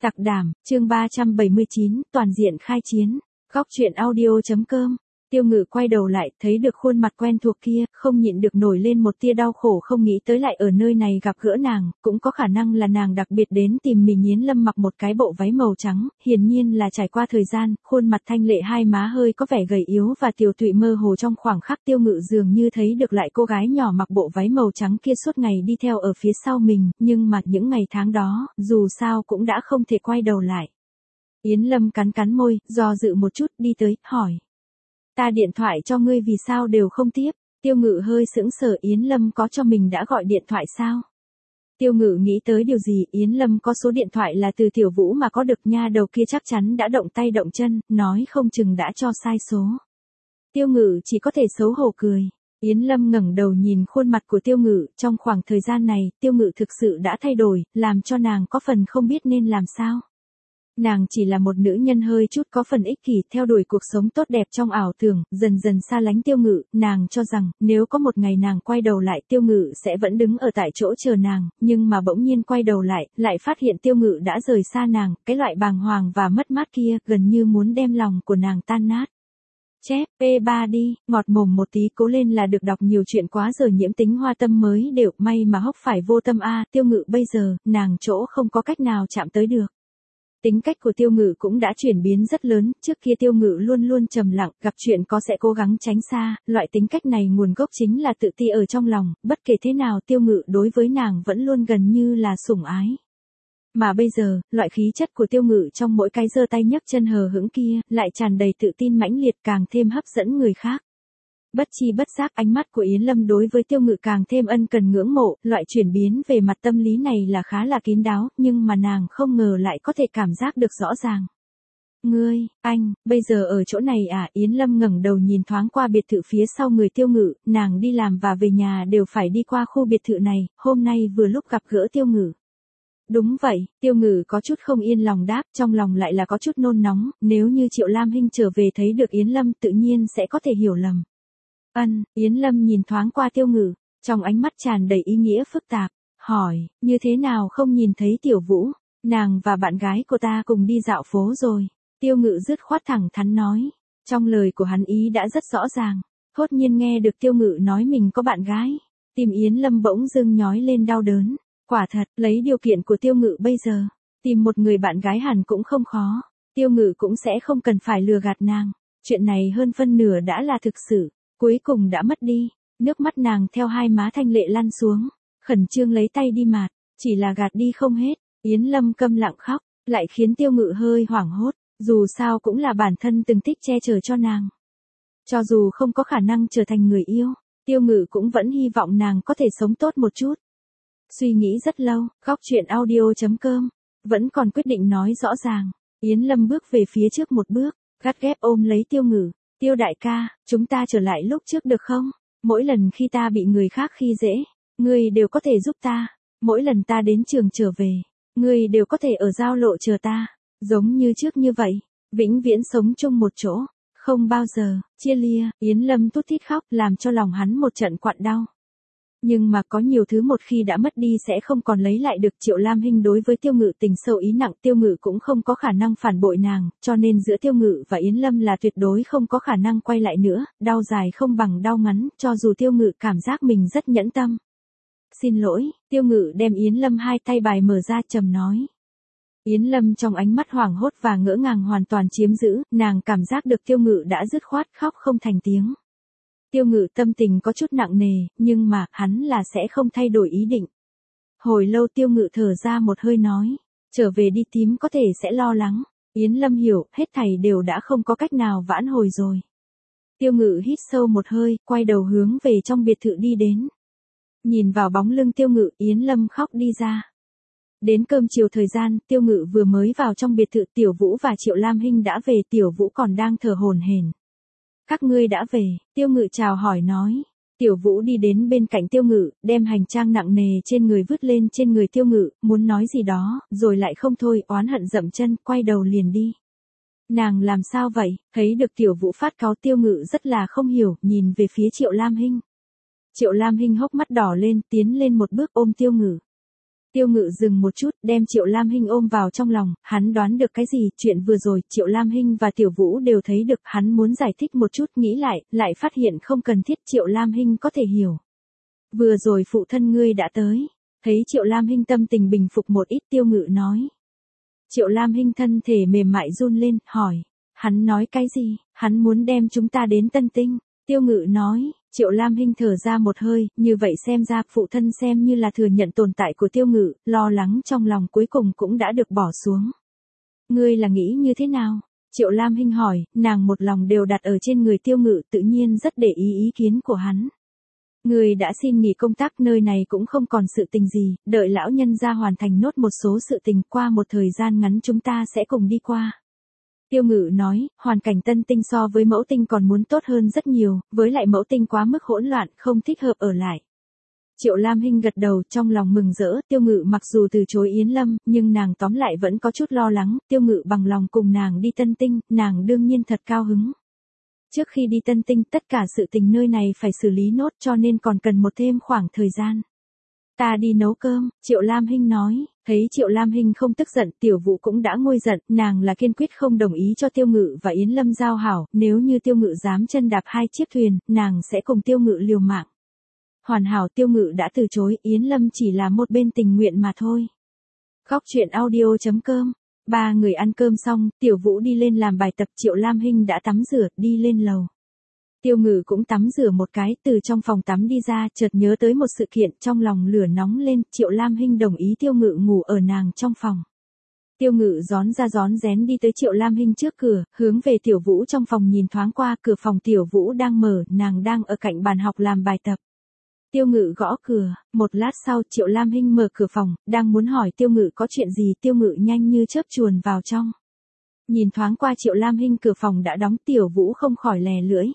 Tặc đảm, chương 379, toàn diện khai chiến. Góc truyện audio.com. Tiêu Ngự quay đầu lại, thấy được khuôn mặt quen thuộc kia, không nhịn được nổi lên một tia đau khổ, không nghĩ tới lại ở nơi này gặp gỡ nàng, cũng có khả năng là nàng đặc biệt đến tìm mình. Yến Lâm mặc một cái bộ váy màu trắng, hiển nhiên là trải qua thời gian, khuôn mặt thanh lệ, hai má hơi có vẻ gầy yếu và tiều tụy mơ hồ. Trong khoảng khắc Tiêu Ngự dường như thấy được lại cô gái nhỏ mặc bộ váy màu trắng kia suốt ngày đi theo ở phía sau mình, nhưng mà những ngày tháng đó, dù sao cũng đã không thể quay đầu lại. Yến Lâm cắn cắn môi, do dự một chút, đi tới, hỏi. Ta điện thoại cho ngươi vì sao đều không tiếp? Tiêu Ngự hơi sững sờ. Yến Lâm có cho mình đã gọi điện thoại sao? Tiêu Ngự nghĩ tới điều gì, Yến Lâm có số điện thoại là từ Tiểu Vũ mà có được, nha đầu kia chắc chắn đã động tay động chân, nói không chừng đã cho sai số. Tiêu Ngự chỉ có thể xấu hổ cười. Yến Lâm ngẩng đầu nhìn khuôn mặt của Tiêu Ngự, trong khoảng thời gian này, Tiêu Ngự thực sự đã thay đổi, làm cho nàng có phần không biết nên làm sao. Nàng chỉ là một nữ nhân hơi chút có phần ích kỷ, theo đuổi cuộc sống tốt đẹp trong ảo tưởng, dần dần xa lánh Tiêu Ngự. Nàng cho rằng, nếu có một ngày nàng quay đầu lại, Tiêu Ngự sẽ vẫn đứng ở tại chỗ chờ nàng, nhưng mà bỗng nhiên quay đầu lại phát hiện Tiêu Ngự đã rời xa nàng, cái loại bàng hoàng và mất mát kia, gần như muốn đem lòng của nàng tan nát. Chép, P3 đi, ngọt mồm một tí, cố lên là được. Đọc nhiều chuyện quá giờ nhiễm tính hoa tâm mới đều, may mà hốc phải vô tâm a. Tiêu Ngự bây giờ, nàng chỗ không có cách nào chạm tới được. Tính cách của Tiêu Ngự cũng đã chuyển biến rất lớn, trước kia Tiêu Ngự luôn luôn trầm lặng, gặp chuyện có sẽ cố gắng tránh xa, loại tính cách này nguồn gốc chính là tự ti ở trong lòng, bất kể thế nào Tiêu Ngự đối với nàng vẫn luôn gần như là sủng ái. Mà bây giờ, loại khí chất của Tiêu Ngự trong mỗi cái giơ tay nhấc chân hờ hững kia, lại tràn đầy tự tin mãnh liệt, càng thêm hấp dẫn người khác. Bất chi bất giác ánh mắt của Yến Lâm đối với Tiêu Ngự càng thêm ân cần ngưỡng mộ, loại chuyển biến về mặt tâm lý này là khá là kín đáo, nhưng mà nàng không ngờ lại có thể cảm giác được rõ ràng. Ngươi, anh, bây giờ ở chỗ này à? Yến Lâm ngẩng đầu nhìn thoáng qua biệt thự phía sau người Tiêu Ngự, nàng đi làm và về nhà đều phải đi qua khu biệt thự này, hôm nay vừa lúc gặp gỡ Tiêu Ngự. Đúng vậy, Tiêu Ngự có chút không yên lòng đáp, trong lòng lại là có chút nôn nóng, nếu như Triệu Lam Hinh trở về thấy được Yến Lâm tự nhiên sẽ có thể hiểu lầm. Yến Lâm nhìn thoáng qua Tiêu Ngự, trong ánh mắt tràn đầy ý nghĩa phức tạp, hỏi, như thế nào không nhìn thấy Tiểu Vũ, nàng và bạn gái của ta cùng đi dạo phố rồi. Tiêu Ngự dứt khoát thẳng thắn nói, trong lời của hắn ý đã rất rõ ràng, thốt nhiên nghe được Tiêu Ngự nói mình có bạn gái, tim Yến Lâm bỗng dưng nhói lên đau đớn, quả thật, lấy điều kiện của Tiêu Ngự bây giờ, tìm một người bạn gái hẳn cũng không khó, Tiêu Ngự cũng sẽ không cần phải lừa gạt nàng, chuyện này hơn phân nửa đã là thực sự. Cuối cùng đã mất đi, nước mắt nàng theo hai má thanh lệ lăn xuống, khẩn trương lấy tay đi mạt, chỉ là gạt đi không hết, Yến Lâm câm lặng khóc, lại khiến Tiêu Ngự hơi hoảng hốt, dù sao cũng là bản thân từng thích che chở cho nàng. Cho dù không có khả năng trở thành người yêu, Tiêu Ngự cũng vẫn hy vọng nàng có thể sống tốt một chút. Suy nghĩ rất lâu, góc truyện audio.com, vẫn còn quyết định nói rõ ràng, Yến Lâm bước về phía trước một bước, gắt ghép ôm lấy Tiêu Ngự. Tiêu đại ca, chúng ta trở lại lúc trước được không? Mỗi lần khi ta bị người khác khi dễ, ngươi đều có thể giúp ta. Mỗi lần ta đến trường trở về, ngươi đều có thể ở giao lộ chờ ta. Giống như trước như vậy, vĩnh viễn sống chung một chỗ, không bao giờ chia lia. Yến Lâm tút thít khóc, làm cho lòng hắn một trận quặn đau. Nhưng mà có nhiều thứ một khi đã mất đi sẽ không còn lấy lại được. Triệu Lam Hinh đối với Tiêu Ngự tình sâu ý nặng, Tiêu Ngự cũng không có khả năng phản bội nàng, cho nên giữa Tiêu Ngự và Yến Lâm là tuyệt đối không có khả năng quay lại nữa, đau dài không bằng đau ngắn, cho dù Tiêu Ngự cảm giác mình rất nhẫn tâm. Xin lỗi, Tiêu Ngự đem Yến Lâm hai tay bài mở ra trầm nói. Yến Lâm trong ánh mắt hoảng hốt và ngỡ ngàng hoàn toàn chiếm giữ, nàng cảm giác được Tiêu Ngự đã dứt khoát khóc không thành tiếng. Tiêu Ngự tâm tình có chút nặng nề, nhưng mà, hắn là sẽ không thay đổi ý định. Hồi lâu Tiêu Ngự thở ra một hơi nói, trở về đi, tím có thể sẽ lo lắng. Yến Lâm hiểu, hết thảy đều đã không có cách nào vãn hồi rồi. Tiêu Ngự hít sâu một hơi, quay đầu hướng về trong biệt thự đi đến. Nhìn vào bóng lưng Tiêu Ngự, Yến Lâm khóc đi ra. Đến cơm chiều thời gian, Tiêu Ngự vừa mới vào trong biệt thự, Tiểu Vũ và Triệu Lam Hinh đã về, Tiểu Vũ còn đang thở hổn hển. Các ngươi đã về, Tiêu Ngự chào hỏi nói. Tiểu Vũ đi đến bên cạnh Tiêu Ngự, đem hành trang nặng nề trên người vứt lên trên người Tiêu Ngự, muốn nói gì đó, rồi lại không thôi, oán hận dậm chân, quay đầu liền đi. Nàng làm sao vậy? Thấy được Tiểu Vũ phát cáu, Tiêu Ngự rất là không hiểu, nhìn về phía Triệu Lam Hinh. Triệu Lam Hinh hốc mắt đỏ lên, tiến lên một bước ôm Tiêu Ngự. Tiêu Ngự dừng một chút, đem Triệu Lam Hinh ôm vào trong lòng, hắn đoán được cái gì, chuyện vừa rồi Triệu Lam Hinh và Tiểu Vũ đều thấy được, hắn muốn giải thích một chút, nghĩ lại phát hiện không cần thiết, Triệu Lam Hinh có thể hiểu. Vừa rồi phụ thân ngươi đã tới, thấy Triệu Lam Hinh tâm tình bình phục một ít, Tiêu Ngự nói. Triệu Lam Hinh thân thể mềm mại run lên, hỏi, hắn nói cái gì, hắn muốn đem chúng ta đến Tân Tinh, Tiêu Ngự nói. Triệu Lam Hinh thở ra một hơi, như vậy xem ra phụ thân xem như là thừa nhận tồn tại của Tiêu Ngự, lo lắng trong lòng cuối cùng cũng đã được bỏ xuống. Ngươi là nghĩ như thế nào? Triệu Lam Hinh hỏi, nàng một lòng đều đặt ở trên người Tiêu Ngự, tự nhiên rất để ý kiến của hắn. Ngươi đã xin nghỉ công tác, nơi này cũng không còn sự tình gì, đợi lão nhân gia hoàn thành nốt một số sự tình, qua một thời gian ngắn chúng ta sẽ cùng đi qua. Tiêu Ngự nói, hoàn cảnh Tân Tinh so với Mẫu Tinh còn muốn tốt hơn rất nhiều, với lại Mẫu Tinh quá mức hỗn loạn, không thích hợp ở lại. Triệu Lam Hinh gật đầu, trong lòng mừng rỡ, Tiêu Ngự mặc dù từ chối Yến Lâm, nhưng nàng tóm lại vẫn có chút lo lắng, Tiêu Ngự bằng lòng cùng nàng đi Tân Tinh, nàng đương nhiên thật cao hứng. Trước khi đi Tân Tinh, tất cả sự tình nơi này phải xử lý nốt, cho nên còn cần một thêm khoảng thời gian. Ta đi nấu cơm, Triệu Lam Hinh nói, thấy Triệu Lam Hinh không tức giận, Tiểu Vũ cũng đã nguôi giận, nàng là kiên quyết không đồng ý cho Tiêu Ngự và Yến Lâm giao hảo, nếu như Tiêu Ngự dám chân đạp hai chiếc thuyền, nàng sẽ cùng Tiêu Ngự liều mạng. Hoàn hảo, Tiêu Ngự đã từ chối, Yến Lâm chỉ là một bên tình nguyện mà thôi. Góc truyện audio.com. Ba người ăn cơm xong, Tiểu Vũ đi lên làm bài tập, Triệu Lam Hinh đã tắm rửa, đi lên lầu. Tiêu Ngự cũng tắm rửa một cái, từ trong phòng tắm đi ra, chợt nhớ tới một sự kiện, trong lòng lửa nóng lên, Triệu Lam Hinh đồng ý Tiêu Ngự ngủ ở nàng trong phòng. Tiêu Ngự rón ra rón rén đi tới Triệu Lam Hinh trước cửa, hướng về Tiểu Vũ trong phòng nhìn thoáng qua, cửa phòng Tiểu Vũ đang mở, nàng đang ở cạnh bàn học làm bài tập. Tiêu Ngự gõ cửa, một lát sau Triệu Lam Hinh mở cửa phòng, đang muốn hỏi Tiêu Ngự có chuyện gì, Tiêu Ngự nhanh như chớp chuồn vào trong. Nhìn thoáng qua Triệu Lam Hinh, cửa phòng đã đóng, Tiểu Vũ không khỏi lè lưỡi.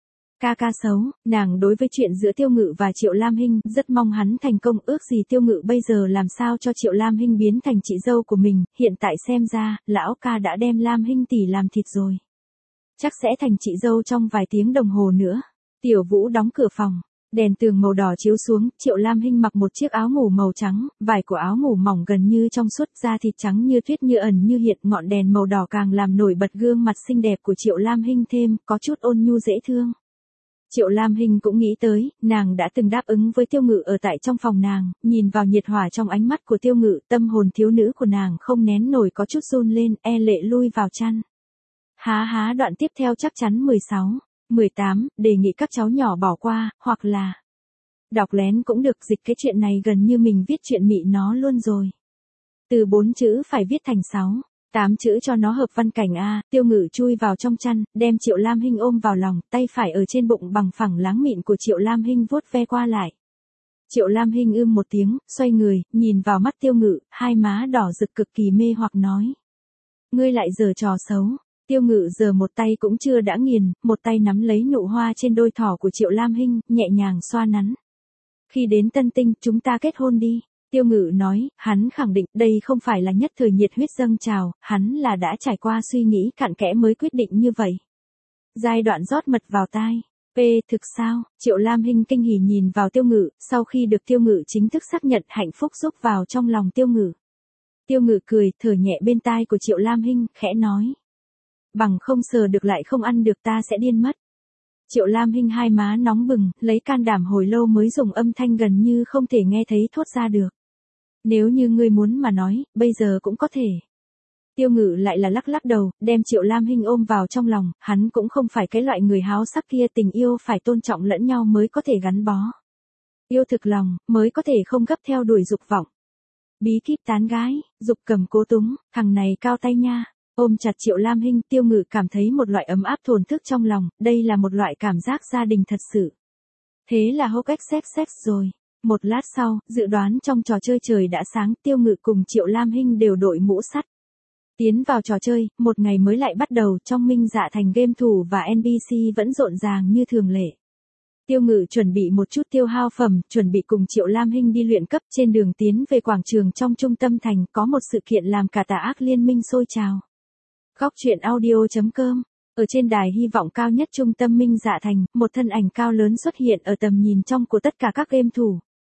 Ca ca xấu, nàng đối với chuyện giữa Tiêu Ngự và Triệu Lam Hinh, rất mong hắn thành công, ước gì Tiêu Ngự bây giờ làm sao cho Triệu Lam Hinh biến thành chị dâu của mình, hiện tại xem ra, lão ca đã đem Lam Hinh tỷ làm thịt rồi. Chắc sẽ thành chị dâu trong vài tiếng đồng hồ nữa. Tiểu Vũ đóng cửa phòng, đèn tường màu đỏ chiếu xuống, Triệu Lam Hinh mặc một chiếc áo ngủ màu trắng, vải của áo ngủ mỏng gần như trong suốt, da thịt trắng như tuyết, như ẩn như hiện, ngọn đèn màu đỏ càng làm nổi bật gương mặt xinh đẹp của Triệu Lam Hinh thêm, có chút ôn nhu dễ thương. Triệu Lam Hinh cũng nghĩ tới, nàng đã từng đáp ứng với Tiêu Ngự ở tại trong phòng nàng, nhìn vào nhiệt hỏa trong ánh mắt của Tiêu Ngự, tâm hồn thiếu nữ của nàng không nén nổi có chút run lên, e lệ lui vào chăn. Há đoạn tiếp theo chắc chắn 16, 18, đề nghị các cháu nhỏ bỏ qua, hoặc là đọc lén cũng được, dịch cái chuyện này gần như mình viết chuyện mị nó luôn rồi. Từ 4 chữ phải viết thành 6. 8 chữ cho nó hợp văn cảnh a. Tiêu Ngự chui vào trong chăn, đem Triệu Lam Hinh ôm vào lòng, tay phải ở trên bụng bằng phẳng láng mịn của Triệu Lam Hinh vuốt ve qua lại. Triệu Lam Hinh một tiếng, xoay người, nhìn vào mắt Tiêu Ngự, hai má đỏ rực cực kỳ mê hoặc nói. Ngươi lại giở trò xấu. Tiêu Ngự giở một tay cũng chưa đã nghiền, một tay nắm lấy nụ hoa trên đôi thỏ của Triệu Lam Hinh, nhẹ nhàng xoa nắn. Khi đến Tân Tinh, chúng ta kết hôn đi. Tiêu Ngự nói, hắn khẳng định đây không phải là nhất thời nhiệt huyết dâng trào, hắn là đã trải qua suy nghĩ cặn kẽ mới quyết định như vậy. Giai đoạn rót mật vào tai. Thực sao? Triệu Lam Hinh kinh hỉ nhìn vào Tiêu Ngự, sau khi được Tiêu Ngự chính thức xác nhận, hạnh phúc rúc vào trong lòng Tiêu Ngự. Tiêu Ngự cười, thở nhẹ bên tai của Triệu Lam Hinh, khẽ nói. Bằng không sờ được lại không ăn được, ta sẽ điên mất. Triệu Lam Hinh hai má nóng bừng, lấy can đảm hồi lâu mới dùng âm thanh gần như không thể nghe thấy thốt ra được. Nếu như ngươi muốn mà nói, bây giờ cũng có thể. Tiêu Ngự lại là lắc lắc đầu, đem Triệu Lam Hinh ôm vào trong lòng, hắn cũng không phải cái loại người háo sắc kia, tình yêu phải tôn trọng lẫn nhau mới có thể gắn bó. Yêu thực lòng, mới có thể không gấp theo đuổi dục vọng. Bí kíp tán gái, dục cầm cố túng, thằng này cao tay nha. Ôm chặt Triệu Lam Hinh, Tiêu Ngự cảm thấy một loại ấm áp thổn thức trong lòng, đây là một loại cảm giác gia đình thật sự. Thế là hốc sex rồi. Một lát sau, dự đoán trong trò chơi trời đã sáng, Tiêu Ngự cùng Triệu Lam Hinh đều đội mũ sắt. Tiến vào trò chơi, một ngày mới lại bắt đầu, trong Minh Dạ Thành game thủ và NPC vẫn rộn ràng như thường lệ. Tiêu Ngự chuẩn bị một chút tiêu hao phẩm, chuẩn bị cùng Triệu Lam Hinh đi luyện cấp, trên đường tiến về quảng trường trong trung tâm thành, có một sự kiện làm cả tà ác liên minh sôi trào. Góc truyện audio.com. Ở trên đài hy vọng cao nhất trung tâm Minh Dạ Thành, một thân ảnh cao lớn xuất hiện ở tầm nhìn trong của tất cả các game thủ.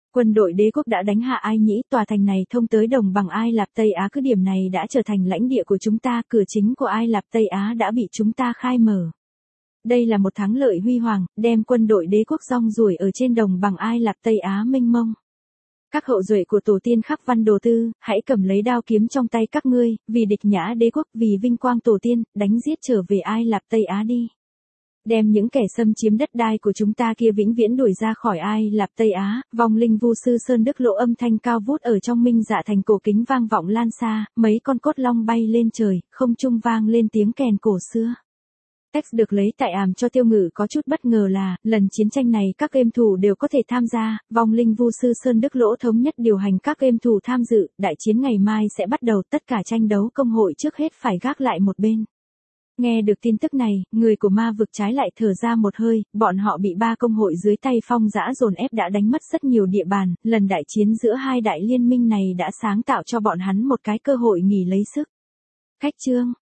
Quân đội đế quốc đã đánh hạ Ai Nhĩ, tòa thành này thông tới đồng bằng Ai Lạp Tây Á, cứ điểm này đã trở thành lãnh địa của chúng ta, cửa chính của Ai Lạp Tây Á đã bị chúng ta khai mở. Đây là một thắng lợi huy hoàng, đem quân đội đế quốc rong ruổi ở trên đồng bằng Ai Lạp Tây Á mênh mông. Các hậu duệ của tổ tiên khắp văn đồ tư, hãy cầm lấy đao kiếm trong tay các ngươi, vì địch nhã đế quốc, vì vinh quang tổ tiên, đánh giết trở về Ai Lạp Tây Á đi. Đem những kẻ xâm chiếm đất đai của chúng ta kia vĩnh viễn đuổi ra khỏi Ai Lạp Tây Á. Vong linh vu sư Sơn Đức Lộ âm thanh cao vút ở trong Minh Dạ thành cổ kính vang vọng lan xa, mấy con cốt long bay lên trời, không trung vang lên tiếng kèn cổ xưa. Text được lấy tại ảm cho Tiêu Ngự có chút bất ngờ là, lần chiến tranh này các game thủ đều có thể tham gia, vong linh vu sư Sơn Đức Lỗ thống nhất điều hành các game thủ tham dự, đại chiến ngày mai sẽ bắt đầu, tất cả tranh đấu công hội trước hết phải gác lại một bên. Nghe được tin tức này, người của ma vực trái lại thở ra một hơi, bọn họ bị 3 công hội dưới tay Phong Dã dồn ép đã đánh mất rất nhiều địa bàn, lần đại chiến giữa hai đại liên minh này đã sáng tạo cho bọn hắn một cái cơ hội nghỉ lấy sức. Khách chương